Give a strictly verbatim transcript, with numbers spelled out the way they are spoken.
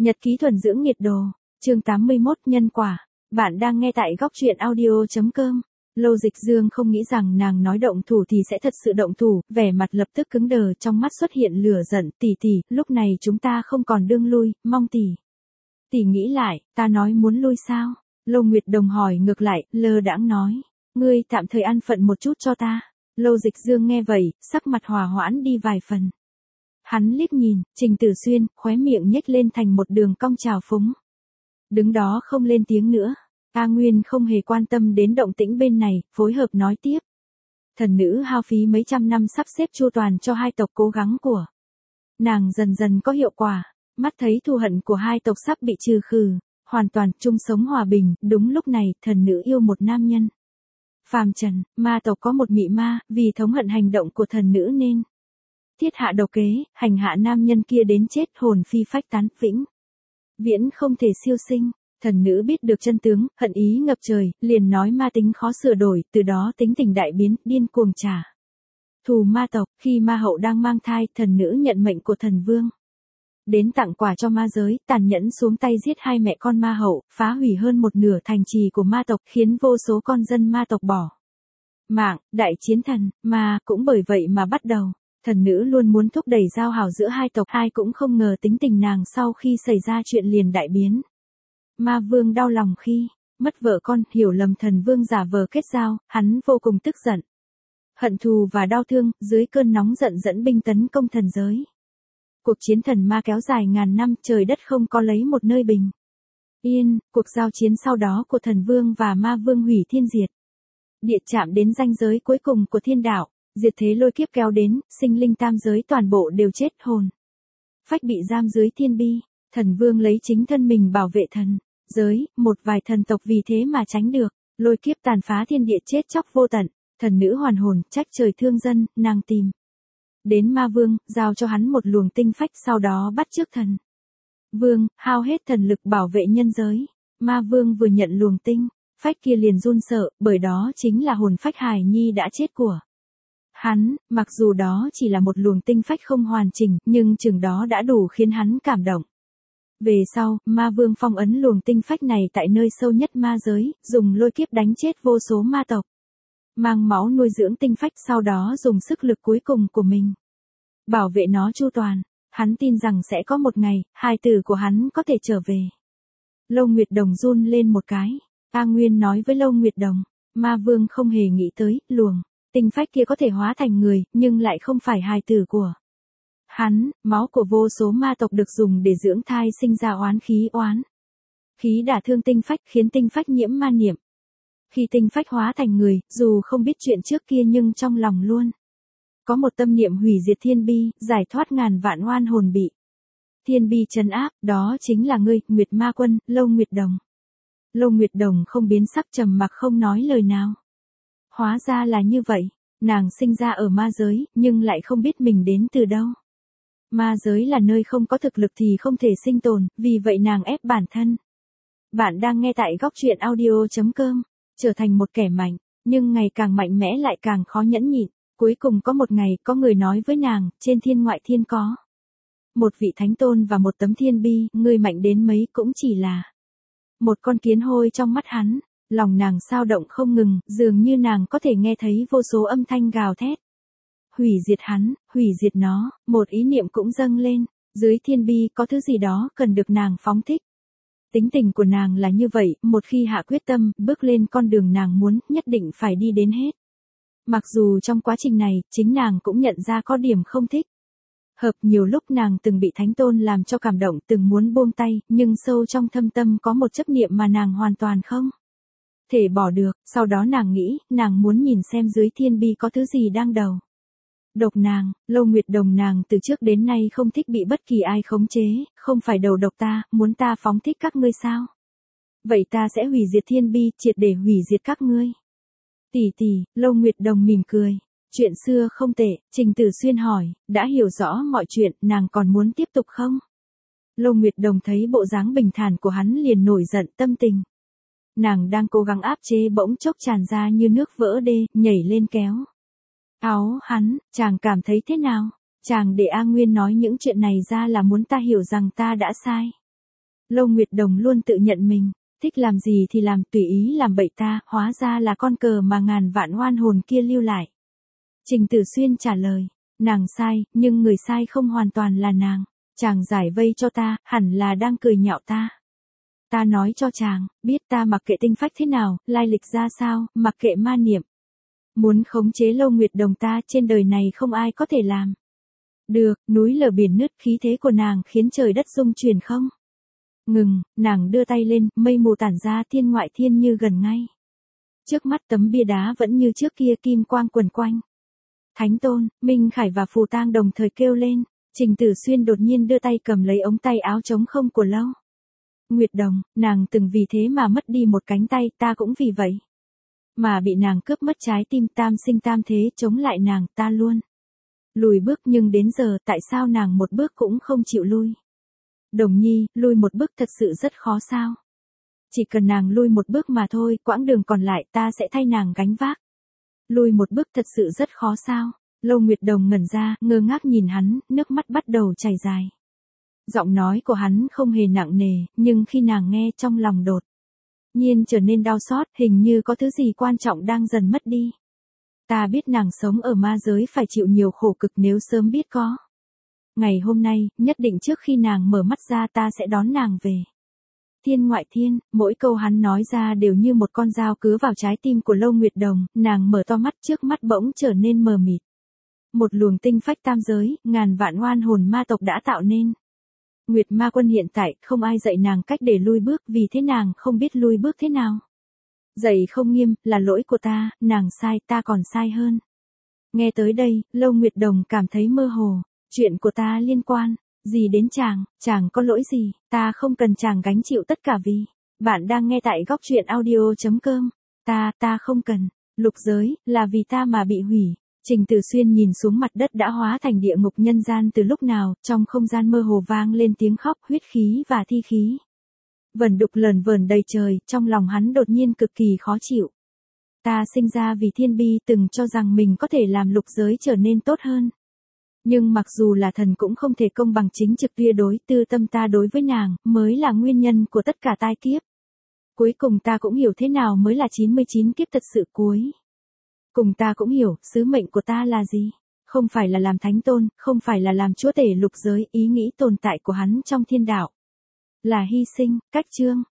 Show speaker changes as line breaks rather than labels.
Nhật ký thuần dưỡng nhiệt độ, chương tám mươi mốt nhân quả. Bạn đang nghe tại góc truyện audio.com. Lô Dịch Dương không nghĩ rằng nàng nói động thủ thì sẽ thật sự động thủ, vẻ mặt lập tức cứng đờ, trong mắt xuất hiện lửa giận. Tỷ tỷ, lúc này chúng ta không còn đương lui, mong tỷ. Tỷ nghĩ lại, ta nói muốn lui sao? Lô Nguyệt Đồng hỏi ngược lại, lơ đãng nói. Ngươi tạm thời an phận một chút cho ta. Lô Dịch Dương nghe vậy, sắc mặt hòa hoãn đi vài phần. Hắn liếc nhìn, Trình Tử Xuyên, khóe miệng nhếch lên thành một đường cong trào phúng. Đứng đó không lên tiếng nữa. A Nguyên không hề quan tâm đến động tĩnh bên này, phối hợp nói tiếp. Thần nữ hao phí mấy trăm năm sắp xếp chu toàn cho hai tộc cố gắng của nàng dần dần có hiệu quả, mắt thấy thù hận của hai tộc sắp bị trừ khử, hoàn toàn chung sống hòa bình. Đúng lúc này, thần nữ yêu một nam nhân. Phàm trần, ma tộc có một mị ma, vì thống hận hành động của thần nữ nên thiết hạ độc kế, hành hạ nam nhân kia đến chết, hồn phi phách tán, vĩnh viễn không thể siêu sinh. Thần nữ biết được chân tướng, hận ý ngập trời, liền nói ma tính khó sửa đổi, từ đó tính tình đại biến, điên cuồng trả thù ma tộc. Khi ma hậu đang mang thai, thần nữ nhận mệnh của thần vương đến tặng quà cho ma giới, tàn nhẫn xuống tay giết hai mẹ con ma hậu, phá hủy hơn một nửa thành trì của ma tộc, khiến vô số con dân ma tộc bỏ mạng. Đại chiến thần ma cũng bởi vậy mà bắt đầu. Thần nữ luôn muốn thúc đẩy giao hảo giữa hai tộc, ai cũng không ngờ tính tình nàng sau khi xảy ra chuyện liền đại biến. Ma vương đau lòng khi mất vợ con, hiểu lầm thần vương giả vờ kết giao, hắn vô cùng tức giận. Hận thù và đau thương, dưới cơn nóng giận dẫn binh tấn công thần giới. Cuộc chiến thần ma kéo dài ngàn năm, trời đất không có lấy một nơi bình yên. Cuộc giao chiến sau đó của thần vương và ma vương hủy thiên diệt địa, chạm đến ranh giới cuối cùng của thiên đạo. Diệt thế lôi kiếp kéo đến, sinh linh tam giới toàn bộ đều chết, hồn phách bị giam dưới thiên bi. Thần vương lấy chính thân mình bảo vệ thần giới, một vài thần tộc vì thế mà tránh được lôi kiếp tàn phá thiên địa, chết chóc vô tận. Thần nữ hoàn hồn, trách trời thương dân, nàng tìm đến ma vương, giao cho hắn một luồng tinh phách, sau đó bắt chước thần vương, hao hết thần lực bảo vệ nhân giới. Ma vương vừa nhận luồng tinh phách kia liền run sợ, bởi đó chính là hồn phách hài nhi đã chết của hắn. Mặc dù đó chỉ là một luồng tinh phách không hoàn chỉnh, nhưng chừng đó đã đủ khiến hắn cảm động. Về sau, ma vương phong ấn luồng tinh phách này tại nơi sâu nhất ma giới, dùng lôi kiếp đánh chết vô số ma tộc, mang máu nuôi dưỡng tinh phách, sau đó dùng sức lực cuối cùng của mình bảo vệ nó chu toàn. Hắn tin rằng sẽ có một ngày, hài tử của hắn có thể trở về. Lô Nguyệt Đồng run lên một cái. A Nguyên nói với Lô Nguyệt Đồng, ma vương không hề nghĩ tới, luồng tinh phách kia có thể hóa thành người, nhưng lại không phải hài tử của hắn. Máu của vô số ma tộc được dùng để dưỡng thai, sinh ra oán khí, oán khí đả thương tinh phách, khiến tinh phách nhiễm ma niệm. Khi tinh phách hóa thành người, dù không biết chuyện trước kia nhưng trong lòng luôn có một tâm niệm hủy diệt thiên bi, giải thoát ngàn vạn oan hồn bị thiên bi trấn áp. Đó chính là ngươi, Nguyệt Ma Quân, Lô Nguyệt Đồng. Lô Nguyệt Đồng không biến sắc, trầm mặc không nói lời nào. Hóa ra là như vậy, nàng sinh ra ở ma giới, nhưng lại không biết mình đến từ đâu. Ma giới là nơi không có thực lực thì không thể sinh tồn, vì vậy nàng ép bản thân. Bạn đang nghe tại góc truyện audio.com, trở thành một kẻ mạnh, nhưng ngày càng mạnh mẽ lại càng khó nhẫn nhịn. Cuối cùng có một ngày, có người nói với nàng, trên thiên ngoại thiên có một vị thánh tôn và một tấm thiên bi, người mạnh đến mấy cũng chỉ là một con kiến hôi trong mắt hắn. Lòng nàng sao động không ngừng, dường như nàng có thể nghe thấy vô số âm thanh gào thét. Hủy diệt hắn, hủy diệt nó, một ý niệm cũng dâng lên. Dưới thiên bi có thứ gì đó cần được nàng phóng thích. Tính tình của nàng là như vậy, một khi hạ quyết tâm, bước lên con đường nàng muốn, nhất định phải đi đến hết. Mặc dù trong quá trình này, chính nàng cũng nhận ra có điểm không thích hợp. Nhiều lúc nàng từng bị thánh tôn làm cho cảm động, từng muốn buông tay, nhưng sâu trong thâm tâm có một chấp niệm mà nàng hoàn toàn không thể bỏ được. Sau đó nàng nghĩ, nàng muốn nhìn xem dưới thiên bi có thứ gì đang đầu độc nàng. Lô Nguyệt Đồng, nàng từ trước đến nay không thích bị bất kỳ ai khống chế, không phải đầu độc ta, muốn ta phóng thích các ngươi sao? Vậy ta sẽ hủy diệt thiên bi, triệt để hủy diệt các ngươi. Tỷ tỷ, Lô Nguyệt Đồng mỉm cười. Chuyện xưa không tệ. Trình Tử Xuyên hỏi, đã hiểu rõ mọi chuyện, nàng còn muốn tiếp tục không? Lô Nguyệt Đồng thấy bộ dáng bình thản của hắn liền nổi giận, tâm tình nàng đang cố gắng áp chế bỗng chốc tràn ra như nước vỡ đê, nhảy lên kéo áo hắn. Chàng cảm thấy thế nào? Chàng để A Nguyên nói những chuyện này ra là muốn ta hiểu rằng ta đã sai. Lâu Nguyệt Đồng luôn tự nhận mình, thích làm gì thì làm, tùy ý làm bậy, ta, hóa ra là con cờ mà ngàn vạn oan hồn kia lưu lại. Trình Tử Xuyên trả lời, nàng sai, nhưng người sai không hoàn toàn là nàng. Chàng giải vây cho ta, hẳn là đang cười nhạo ta. Ta nói cho chàng, biết ta mặc kệ tinh phách thế nào, lai lịch ra sao, mặc kệ ma niệm. Muốn khống chế Lâu Nguyệt Đồng ta trên đời này không ai có thể làm. Được, núi lở biển nứt, khí thế của nàng khiến trời đất rung chuyển không? Ngừng, nàng đưa tay lên, mây mù tản ra, thiên ngoại thiên như gần ngay. Trước mắt tấm bia đá vẫn như trước kia, kim quang quần quanh. Thánh Tôn, Minh Khải và Phù Tang đồng thời kêu lên. Trình Tử Xuyên đột nhiên đưa tay cầm lấy ống tay áo trống không của Lâu Nguyệt Đồng, nàng từng vì thế mà mất đi một cánh tay, ta cũng vì vậy. Mà bị nàng cướp mất trái tim, tam sinh tam thế chống lại nàng, ta luôn lùi bước, nhưng đến giờ tại sao nàng một bước cũng không chịu lui? Đồng Nhi, lui một bước thật sự rất khó sao? Chỉ cần nàng lui một bước mà thôi, quãng đường còn lại ta sẽ thay nàng gánh vác. Lui một bước thật sự rất khó sao? Lâu Nguyệt Đồng ngẩn ra, ngơ ngác nhìn hắn, nước mắt bắt đầu chảy dài. Giọng nói của hắn không hề nặng nề, nhưng khi nàng nghe trong lòng đột nhiên trở nên đau xót, hình như có thứ gì quan trọng đang dần mất đi. Ta biết nàng sống ở ma giới phải chịu nhiều khổ cực, nếu sớm biết có ngày hôm nay, nhất định trước khi nàng mở mắt ra ta sẽ đón nàng về. Thiên ngoại thiên, mỗi câu hắn nói ra đều như một con dao cứa vào trái tim của Lâu Nguyệt Đồng, nàng mở to mắt, trước mắt bỗng trở nên mờ mịt. Một luồng tinh phách tam giới, ngàn vạn oan hồn ma tộc đã tạo nên. Nguyệt Ma Quân hiện tại, không ai dạy nàng cách để lui bước, vì thế nàng không biết lui bước thế nào. Dạy không nghiêm, là lỗi của ta, nàng sai, ta còn sai hơn. Nghe tới đây, Lâu Nguyệt Đồng cảm thấy mơ hồ. Chuyện của ta liên quan gì đến chàng, chàng có lỗi gì, ta không cần chàng gánh chịu tất cả vì. Bạn đang nghe tại góc truyện audio chấm com. Ta, ta không cần. Lục giới, là vì ta mà bị hủy. Trình Tử Xuyên nhìn xuống mặt đất đã hóa thành địa ngục nhân gian từ lúc nào, trong không gian mơ hồ vang lên tiếng khóc, huyết khí và thi khí. Vẩn đục lờn vờn đầy trời, trong lòng hắn đột nhiên cực kỳ khó chịu. Ta sinh ra vì thiên bi, từng cho rằng mình có thể làm lục giới trở nên tốt hơn. Nhưng mặc dù là thần cũng không thể công bằng chính trực tuyệt đối, tư tâm ta đối với nàng, mới là nguyên nhân của tất cả tai kiếp. Cuối cùng ta cũng hiểu thế nào mới là chín mươi chín kiếp thật sự cuối. Cùng ta cũng hiểu, sứ mệnh của ta là gì? Không phải là làm thánh tôn, không phải là làm chúa tể lục giới, ý nghĩ tồn tại của hắn trong thiên đạo là hy sinh, cách chương.